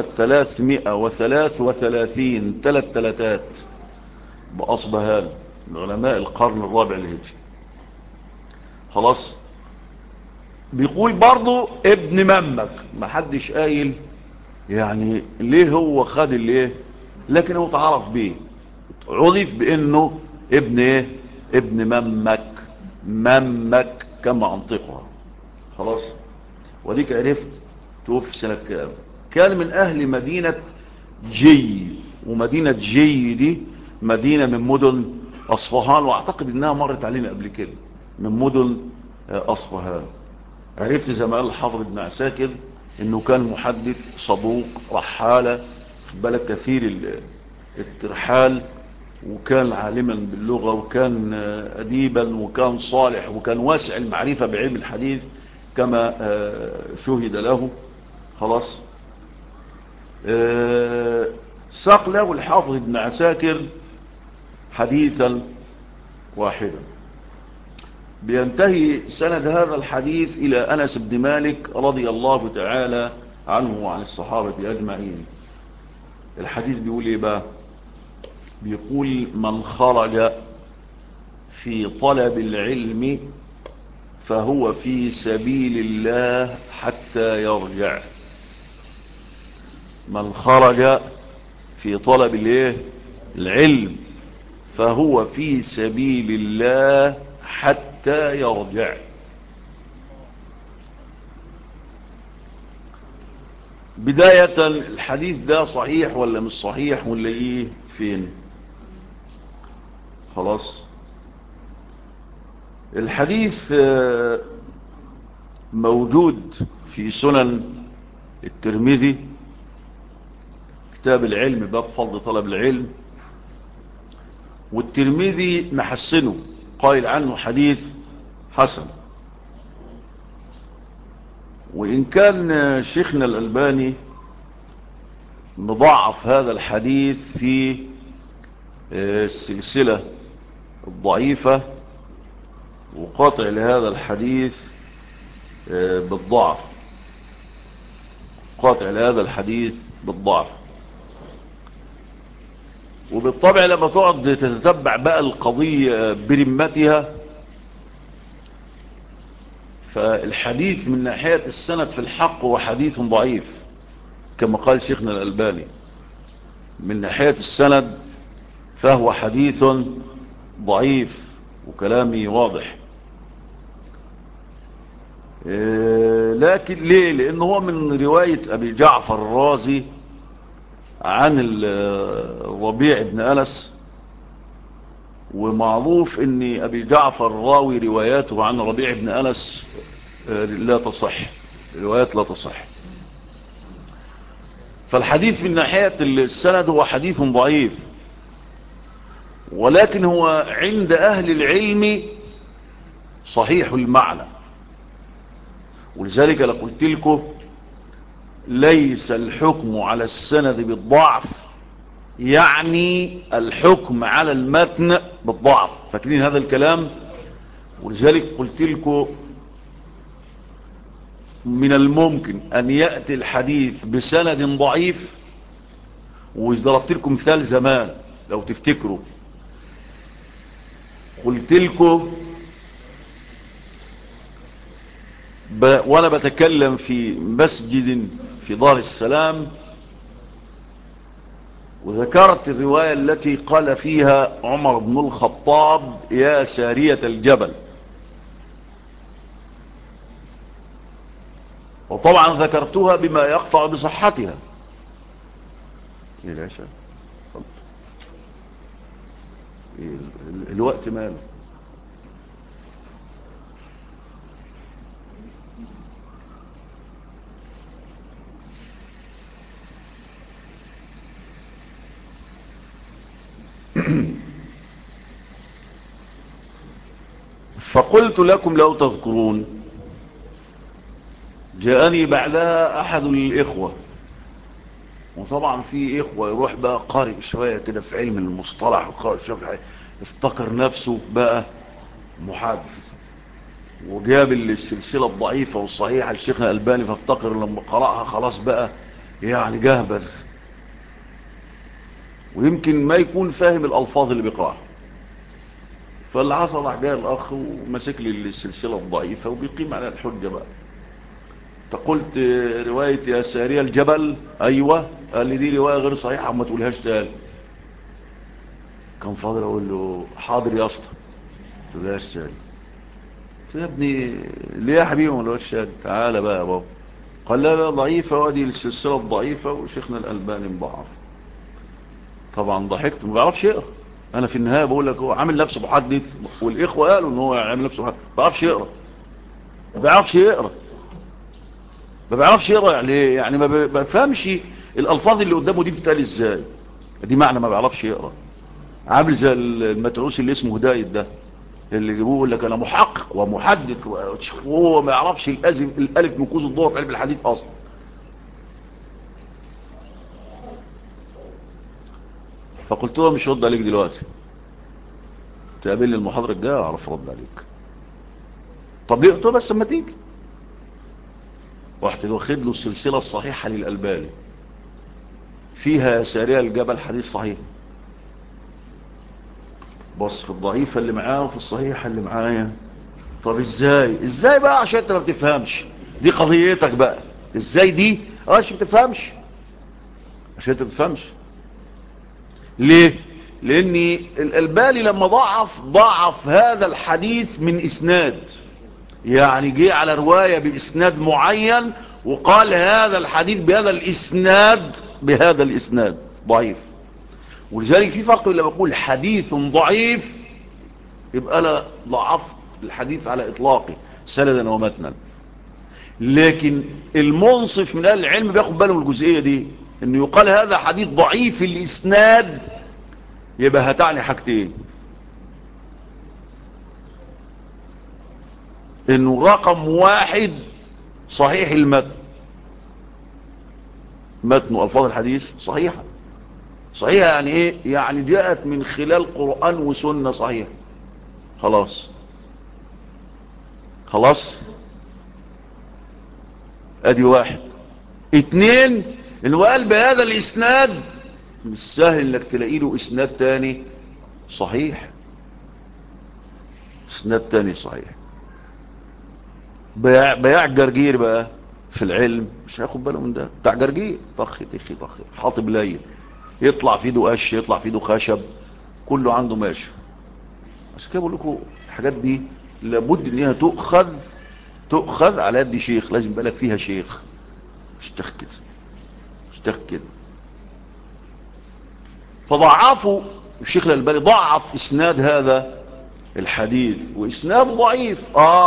333 3 بأصبهان، من علماء القرن الرابع الهجري. خلاص. بيقول برضو ابن ممك، ما حدش قايل يعني ليه هو خد الايه، لكن هو تعرف بيه، عرف بانه ابن ايه؟ ابن ممك، ممك كما انطقها. خلاص. وديك عرفت توفي سنة كام. كان من اهل مدينة جي، ومدينة جي دي مدينة من مدن اصفهان، واعتقد انها مرت علينا قبل كده، من مدن اصفهان. عرفت زي ما قال الحافظ ابن عساكر انه كان محدث صدوق رحالة، بالك كثير الترحال، وكان عالما باللغة، وكان أديبا، وكان صالح، وكان واسع المعرفة بعلم الحديث كما شهد له. خلاص. ساق له الحافظ ابن عساكر حديثا واحدا. بينتهي سند هذا الحديث إلى أنس بن مالك رضي الله تعالى عنه وعن الصحابة أجمعين. الحديث بيقول إيه بقى؟ بيقول من خرج في طلب العلم فهو في سبيل الله حتى يرجع. من خرج في طلب الايه؟ العلم فهو في سبيل الله حتى يرجع. بداية الحديث ده صحيح ولا مش صحيح ولا ايه فين؟ خلاص. الحديث موجود في سنن الترمذي كتاب العلم باب فضل طلب العلم، والترمذي محسنه قائل عنه حديث حسن. وإن كان شيخنا الألباني مضاعف هذا الحديث في السلسلة الضعيفة وقاطع لهذا الحديث بالضعف، قاطع لهذا الحديث بالضعف. وبالطبع لما تقعد تتتبع بقى القضية برمتها، فالحديث من ناحية السند في الحق هو حديث ضعيف كما قال شيخنا الألباني. من ناحية السند فهو حديث ضعيف، وكلامي واضح. لكن ليه؟ لأنه هو من رواية أبي جعفر الرازي عن الربيع بن أنس، ومعروف أن أبي جعفر راوي رواياته عن الربيع بن أنس لا تصح، روايات لا تصح. فالحديث من ناحية السند هو حديث ضعيف، ولكن هو عند أهل العلم صحيح المعنى. ولذلك لقلت لكم ليس الحكم على السند بالضعف يعني الحكم على المتن بالضعف، فاكرين هذا الكلام؟ ولذلك قلت لكم من الممكن أن يأتي الحديث بسند ضعيف، وضربت لكم مثال زمان لو تفتكروا، قلت لكم وانا بتكلم في مسجد في دار السلام، وذكرت الرواية التي قال فيها عمر بن الخطاب يا سارية الجبل، وطبعا ذكرتها بما يقطع بصحتها. الوقت ماله؟ فقلت لكم لو تذكرون جاءني بعدها أحد الإخوة، وطبعا في إخوة يروح بقى قارئ شوية كده في علم المصطلح وقارئ شوية افتكر نفسه بقى محدث، وجاب السلسلة الضعيفة والصحيحة لشيخنا الألباني، فافتكر لما قرأها خلاص بقى يعني جهبذ، ويمكن ما يكون فاهم الألفاظ اللي بيقرأها. فاللي حصل راح جاي الأخ ومسك لي السلسلة الضعيفة وبيقيم على الحجة بقى. فقلت رواية يا سارية الجبل، أيوة. قال لي دي رواية غير صحيحة ما تقولهاش تاني. كان فاضل أقول له حاضر يا اسطى ما تقولهاش تاني. قلت يا ابني ليه يا حبيبي ما تقولهاش تاني؟ تعالى بقى يا بابا. قال لا ضعيفة، وادي السلسلة الضعيفة وشيخنا الألباني مضاعف. طبعا ضحكت، ما بعرفش يقرأ. انا في النهاية بقول لك هو عامل نفسه محدث، والاخوة قالوا ان هو عامل نفسه محدث، ما بعرفش يقرأ. ما بعرفش يقرأ، ما بعرفش يقرأ يعني ما بفهمش الالفاظ اللي قدامه دي بتتقال ازاي. دي معنى ما بعرفش يقرأ. عامل زي المتروس اللي اسمه هداية ده، اللي جابوه يقول لك انا محقق ومحدث، وهو ما يعرفش الالف من كوز الدور في علم الحديث اصلا. فقلت له مش رد عليك دلوقتي، تقابلني المحاضرة الجاية اعرف رد عليك. طب ليه؟ قلت له بس اما تيجي. رحت واخد له السلسلة الصحيحة للألباني فيها سارية الجبل حديث صحيح، بص في الضعيفة اللي معاه وفي الصحيحة اللي معايا. طب ازاي بقى؟ عشان انت ما بتفهمش، دي قضيتك بقى. ازاي دي؟ عشان ما بتفهمش، عشان انت ما بتفهمش. ليه؟ لان الألباني لما ضعف هذا الحديث من اسناد، يعني جه على رواية باسناد معين وقال هذا الحديث بهذا الاسناد ضعيف. ولذلك في فرق لما بقول حديث ضعيف يبقى انا ضعفت الحديث على اطلاقه سندا ومتنا، لكن المنصف من اهل العلم بياخد باله من الجزئيه دي، انه يقال هذا حديث ضعيف الاسناد يبقى هتعني حاجتين: انه رقم واحد صحيح المتن، متن والفاظ الحديث صحيحه. صحيحه يعني ايه؟ يعني جاءت من خلال قرآن وسنه صحيحه. خلاص ادي واحد. اتنين، انه قال بهذا الاسناد مش سهل انك تلاقي له اسناد تاني صحيح. اسناد تاني صحيح. بياع جرجير بقى في العلم مش هياخد باله من ده. بتاع جرجير طخ حاطب ليل، يطلع في ايده قش، يطلع في ايده خشب، كله عنده ماشي. عشان كده بقول لكم الحاجات دي لابد انها تؤخذ على يد شيخ، لازم بالك فيها شيخ، مش تخكد. فضعفوا الشيخ الألباني، ضعف اسناد هذا الحديث، واسناد ضعيف.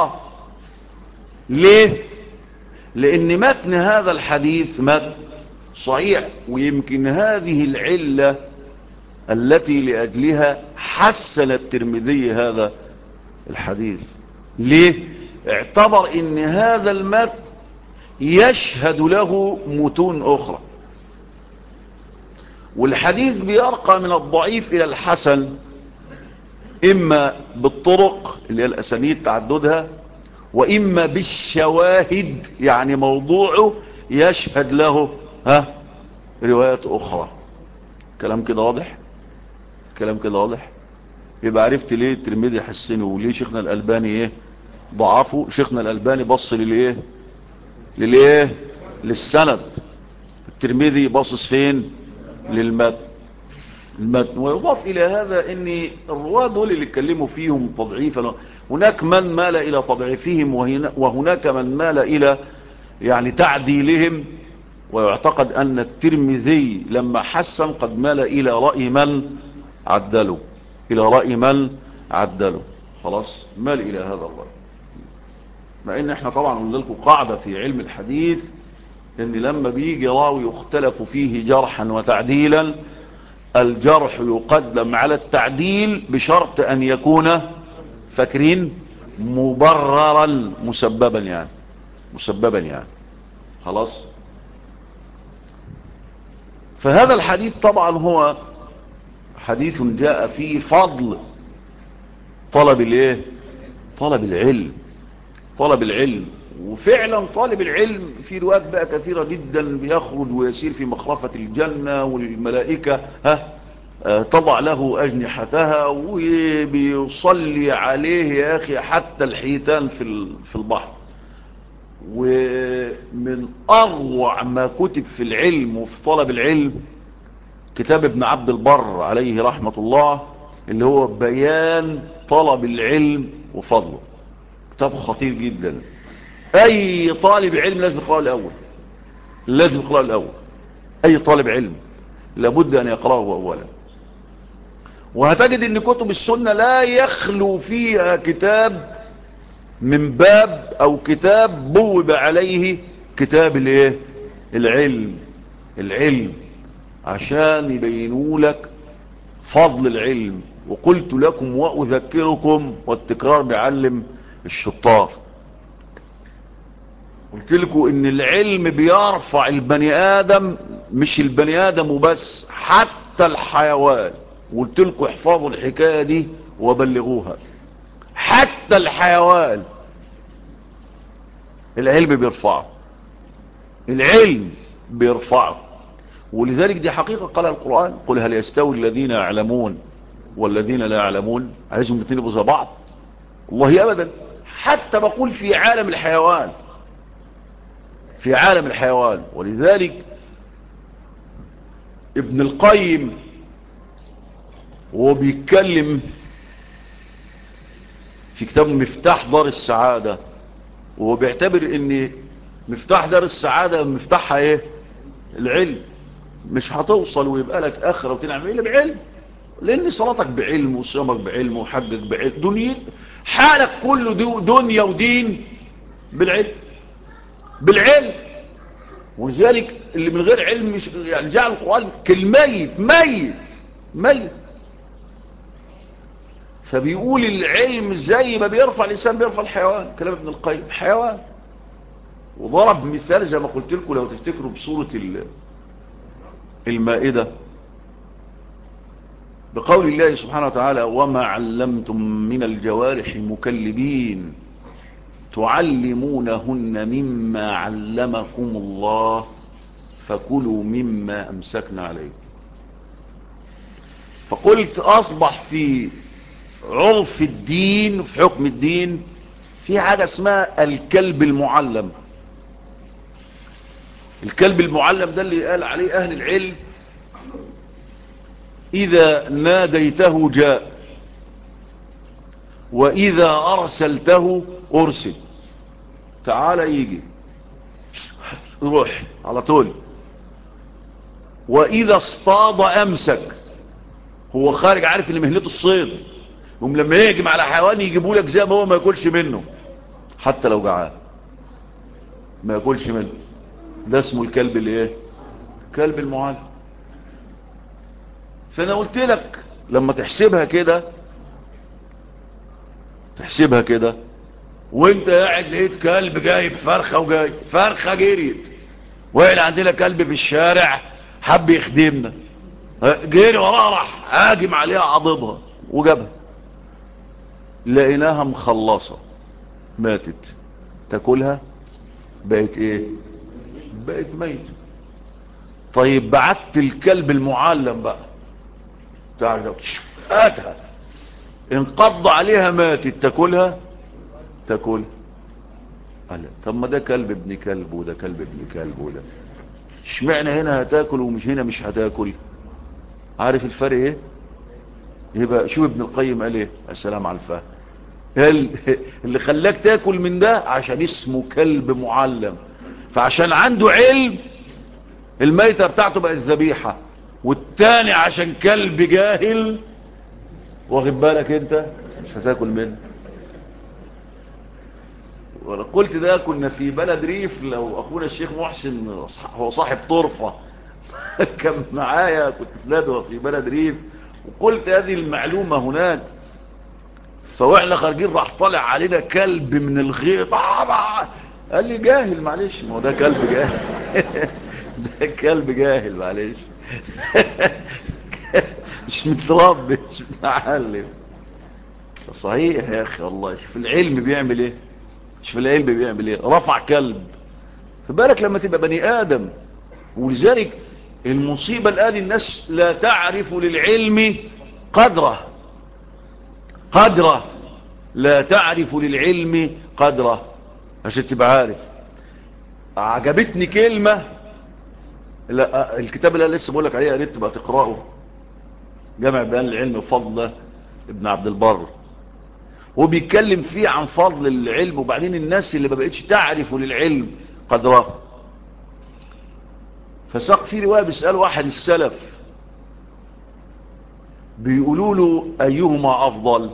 ليه؟ لان متن هذا الحديث متن صحيح، ويمكن هذه العلة التي لأجلها حسن الترمذي هذا الحديث. ليه؟ اعتبر ان هذا المتن يشهد له متون اخرى، والحديث بيرقى من الضعيف الى الحسن اما بالطرق اللي هي الاسانيد تعددها، واما بالشواهد، يعني موضوعه يشهد له روايات اخرى. كلام كده واضح. يبقى عرفت ليه الترمذي حسنه وليه شيخنا الألباني ضعفه. شيخنا الألباني بص للسند، الترمذي باصص فين؟ للمتن. ويضاف إلى هذا ان الرواة دول اللي اتكلموا فيهم تضعيفا، هناك من مال إلى تضعيفهم وهناك من مال إلى يعني تعديلهم، ويعتقد أن الترمذي لما حسن قد مال إلى رأي من عدله. خلاص مال إلى هذا الرأي. مع ان احنا طبعا قلنا لكم قاعدة في علم الحديث، ان لما بيجي راوي يختلف فيه جرحا وتعديلا، الجرح يقدم على التعديل بشرط ان يكون فاكرين مبررا مسببا يعني. خلاص. فهذا الحديث طبعا هو حديث جاء فيه فضل طلب العلم. وفعلا طالب العلم في روايات بقى كثيرة جدا بيخرج ويسير في مخرفة الجنة، والملائكة تضع له أجنحتها وبيصلي عليه يا أخي حتى الحيتان في البحر. ومن أروع ما كتب في العلم وفي طلب العلم كتاب ابن عبد البر عليه رحمة الله، اللي هو بيان طلب العلم وفضله. كتاب خطير جدا، اي طالب علم لازم يقرأه الاول. اي طالب علم لابد ان يقرأه اولا. وهتجد ان كتب السنة لا يخلو فيها كتاب من باب او كتاب بوب عليه كتاب العلم، عشان يبينوا لك فضل العلم. وقلت لكم وأذكركم، والتكرار بيعلم الشطار. قلت لكم ان العلم بيرفع البني آدم، مش البني آدم وبس، حتى الحيوان. قلت لكم احفظوا الحكاية دي وبلغوها. حتى الحيوان العلم بيرفعه. ولذلك دي حقيقة قال القرآن: قل هل يستوي الذين يعلمون والذين لا يعلمون؟ عايزهم الاثنين يبقوا زي بعض؟ والله ابدا. حتى بقول في عالم الحيوان. ولذلك ابن القيم وهو بيتكلم في كتاب مفتاح دار السعادة، وهو بيعتبر ان مفتاح دار السعادة مفتاحها ايه؟ العلم. مش هتوصل ويبقى لك اخرة وتنعم الا بعلم، لان صلاتك بعلم وصيامك بعلم وحجك بعلم، دنيا حالك كله دنيا ودين بالعلم. بالعلم. ولذلك اللي من غير علم مش يعني جعل القرآن كالميت، ميت. فبيقول العلم زي ما بيرفع الإنسان بيرفع الحيوان، كلام ابن القيم، حيوان. وضرب مثال زي ما قلت لكم لو تفتكروا بسورة المائدة، بقول الله سبحانه وتعالى: وما علمتم من الجوارح مكلبين تعلمونهن مما علمكم الله فكلوا مما أمسكنا عليه. فقلت أصبح في عرف الدين، في حكم الدين، في حاجة اسمها الكلب المعلم. الكلب المعلم ده اللي قال عليه أهل العلم: إذا ناديته جاء، وإذا أرسلته أرسل. تعال يجي، روح على طول. وإذا اصطاد أمسك، هو خارج عارف ان مهنته الصيد، هم لما يهجم على حيوان يجيبوا لك زي ما هو ما ياكلش منه، حتى لو جعان ما ياكلش منه. ده اسمه الكلب اللي ايه؟ كلب المعلم. فانا قلت لك لما تحسبها كده وانت قاعد لقيت كلب جايب فرخه، وجاي فرخه جريت، وقال عندنا كلب في الشارع حب يخدمنا، جري وراها راح هاجم عليها عضبها وجابها، لقيناها مخلصه ماتت، تاكلها؟ بقت ايه؟ بقت ميت. طيب بعت الكلب المعلم بقى تعرف هاتها، انقض عليها ماتت، تاكلها؟ تاكلها. قال طب ما ده كلب ابن كلب وده كلب ابن كلب، وده اشمعنى هنا هتاكل ومش هنا مش هتاكل؟ عارف الفرق ايه؟ يبقى شوف ابن القيم قال ايه، السلام على الفهم. اللي خلاك تاكل من ده عشان اسمه كلب معلم، فعشان عنده علم الميتة بتاعته بقت ذبيحة، والتاني عشان كلب جاهل، واخد بالك انت، مش هتاكل منه. وانا قلت ده كنا في بلد ريف، لو اخونا الشيخ محسن هو صاحب طرفة كان معايا، كنت في ندوة في بلد ريف وقلت هذه المعلومة هناك، فواحنا خارجين راح طالع علينا كلب من الغيط، قال لي جاهل معلش، ما هو ده كلب جاهل ده كلب جاهل معلش مش متربي مش متعلم. صحيح يا اخي والله، شوف العلم بيعمل ايه، شوف العلم بيعمل ايه، رفع كلب. فبالك لما تبقى بني ادم. ولذلك المصيبة الآن الناس لا تعرف للعلم قدره لا تعرف للعلم قدره. عشان تبقى عارف، عجبتني كلمة، لا الكتاب اللي لسه بقولك عليه قريت تبقى تقرأه، جامع بيان العلم وفضله ابن عبد البر، وبيتكلم فيه عن فضل العلم، وبعدين الناس اللي ما بقتش تعرف للعلم قدره. فساق في رواية بيسألوا واحد السلف، بيقولوا له أيهما أفضل،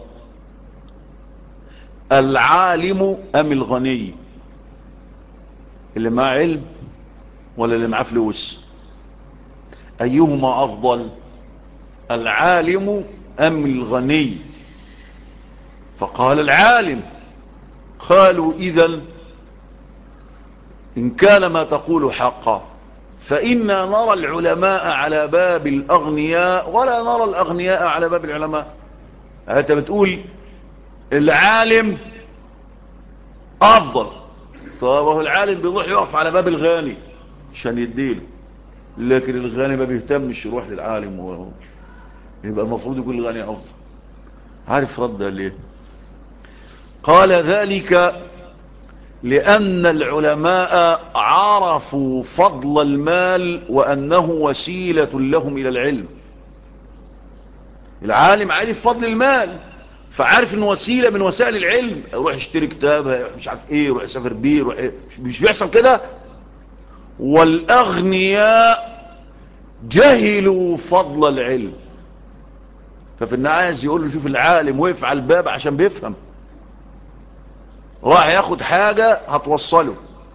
العالم أم الغني؟ اللي معاه علم ولا اللي معاه فلوس؟ أيهما أفضل، العالم أم الغني؟ فقال العالم. قالوا إذن إن كان ما تقول حقا فإنا نرى العلماء على باب الأغنياء ولا نرى الأغنياء على باب العلماء. أنت بتقول العالم أفضل، طب هو العالم بيروح يقف على باب الغني عشان يديله، لكن الغني ما بيهتمش يروح للعالم، يبقى المفروض يقول الغني أفضل. عارف رد ليه؟ قال ذلك لأن العلماء عرفوا فضل المال وأنه وسيلة لهم إلى العلم. العالم عارف فضل المال، فعارف ان وسيلة من وسائل العلم، يروح يشتري كتاب مش عارف ايه، يروح يسافر بيه، يروح إيه. مش بيحصل كده؟ والاغنياء جهلوا فضل العلم، ففي النهاية يقول له شوف العالم وقف على الباب عشان بيفهم، راح ياخد حاجة هتوصله.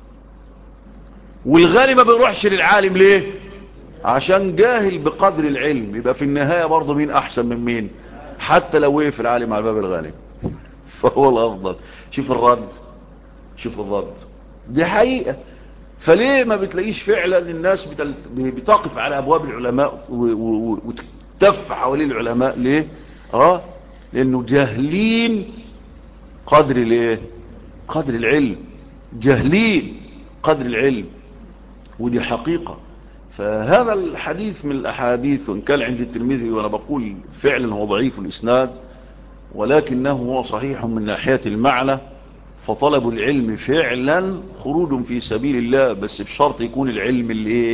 والغني ما بيروحش للعالم ليه؟ عشان جاهل بقدر العلم. يبقى في النهاية برضه مين احسن من مين؟ حتى لو وقف العالم على باب الغني فهو الافضل. شوف الرد، شوف الرد، دي حقيقة. فليه ما بتلاقيش فعلا الناس بتقف على ابواب العلماء وتتف حوالين العلماء؟ ليه؟ لانه جاهلين قدر الايه؟ قدر العلم، جاهلين قدر العلم، ودي حقيقة. فهذا الحديث من الاحاديث، وان كان عند الترمذي وانا بقول فعلا هو ضعيف الاسناد، ولكنه هو صحيح من ناحية المعنى. فطلب العلم فعلا خروج في سبيل الله، بس بشرط يكون العلم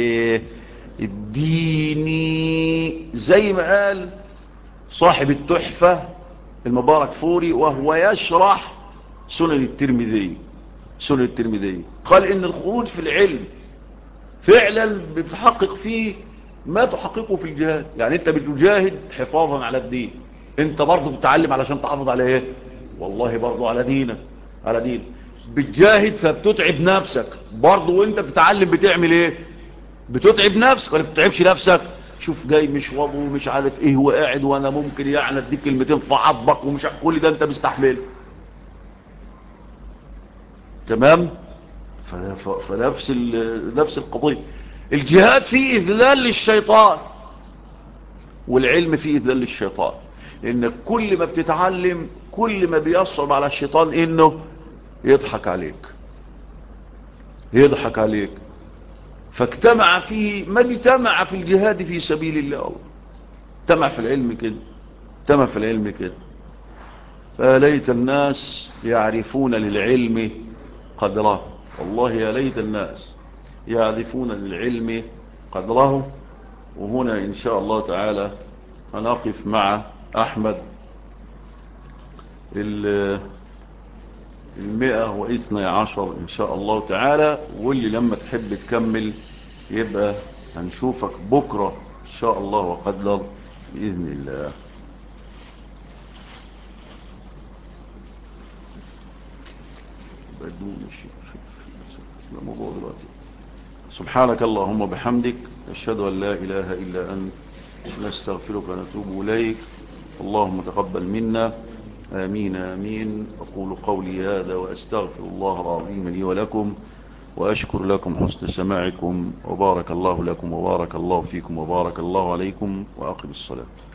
الديني، زي ما قال صاحب التحفة المبارك فوري وهو يشرح سنن الترمذي. سنن الترمذي قال ان الخروج في العلم فعلا بتحقق فيه ما تحققه في الجهاد. يعني انت بتجاهد حفاظا على الدين، انت برضو بتتعلم علشان تحافظ على ايه؟ والله برضو على دينك، على دين. بتجاهد فبتتعب نفسك برضو، وانت بتتعلم بتعمل ايه؟ بتتعب نفسك ولا بتتعبش نفسك؟ شوف جاي مش وضو ومش عارف ايه وقاعد، وانا ممكن يعني اديك كلمتين في عضبك ومش كل ده انت مستحمله. تمام. نفس القضية. الجهاد فيه إذلال للشيطان، والعلم فيه إذلال للشيطان، لأن كل ما بتتعلم كل ما بيصعب على الشيطان إنه يضحك عليك، يضحك عليك. فاجتمع فيه ما اجتمع في الجهاد في سبيل الله، اجتمع في العلم كده، اجتمع في العلم كده. فليت الناس يعرفون للعلم قدره، والله يا ليت الناس يعرفون للعلم قدره. وهنا إن شاء الله تعالى هنقف مع أحمد 112 إن شاء الله تعالى. واللي لما تحب تكمل يبقى هنشوفك بكرة إن شاء الله وقدر بإذن الله. بدون شيء الموضوع دلوقتي. سبحانك اللهم وبحمدك، أشهد أن لا إله إلا أنت، نستغفرك ونتوب إليك. اللهم تقبل منا، آمين آمين. أقول قولي هذا وأستغفر الله العظيم لي ولكم، وأشكر لكم حسن سماعكم، وبارك الله لكم وبارك الله فيكم وبارك الله عليكم، وأقم الصلاة.